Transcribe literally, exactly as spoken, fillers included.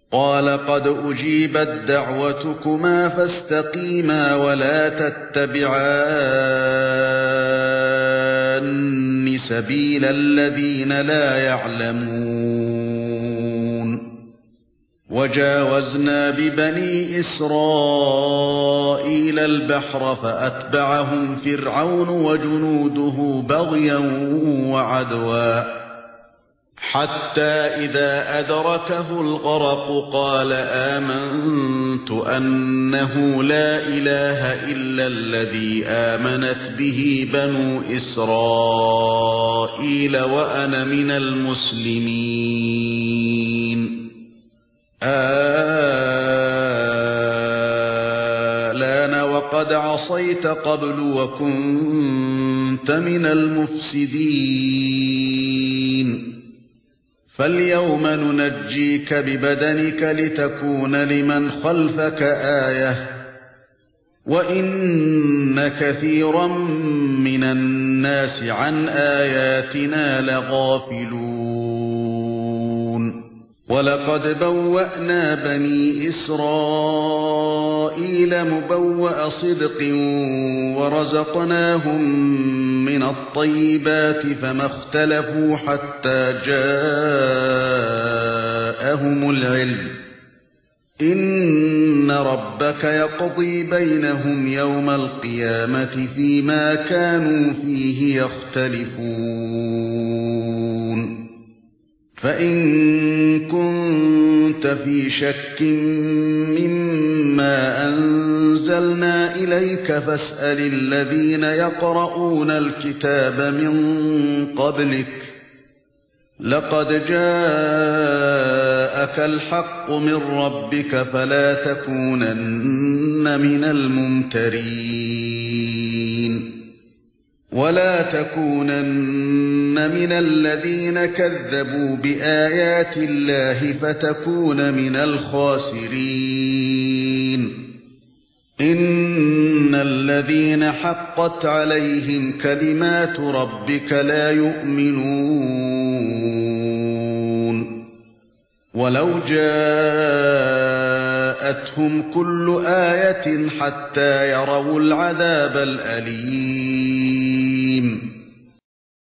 قال قد أجيبت دعوتكما فاستقيما ولا تتبعان سبيل الذين لا يعلمون وجاوزنا ببني إسرائيل البحر فأتبعهم فرعون وجنوده بغيا وعدوا حتى إذا أدركه الغرق قال آمنت أنه لا إله إلا الذي آمنت به بنو إسرائيل وأنا من المسلمين آلآن وقد عصيت قبل وكنت من المفسدين فاليوم ننجيك ببدنك لتكون لمن خلفك آية وإن كثيرا من الناس عن آياتنا لغافلون ولقد بوأنا بني إسرائيل مبوأ صدق ورزقناهم من الطيبات فما اختلفوا حتى جاءهم العلم إن ربك يقضي بينهم يوم القيامة فيما كانوا فيه يختلفون فإن كنت في شك مما أنزلنا إليك فاسأل الذين يقرؤون الكتاب من قبلك لقد جاءك الحق من ربك فلا تكونن من الممترين ولا تكونن من الذين كذبوا بآيات الله فتكون من الخاسرين إن الذين حقت عليهم كلمات ربك لا يؤمنون ولو جاءتهم كل آية حتى يروا العذاب الأليم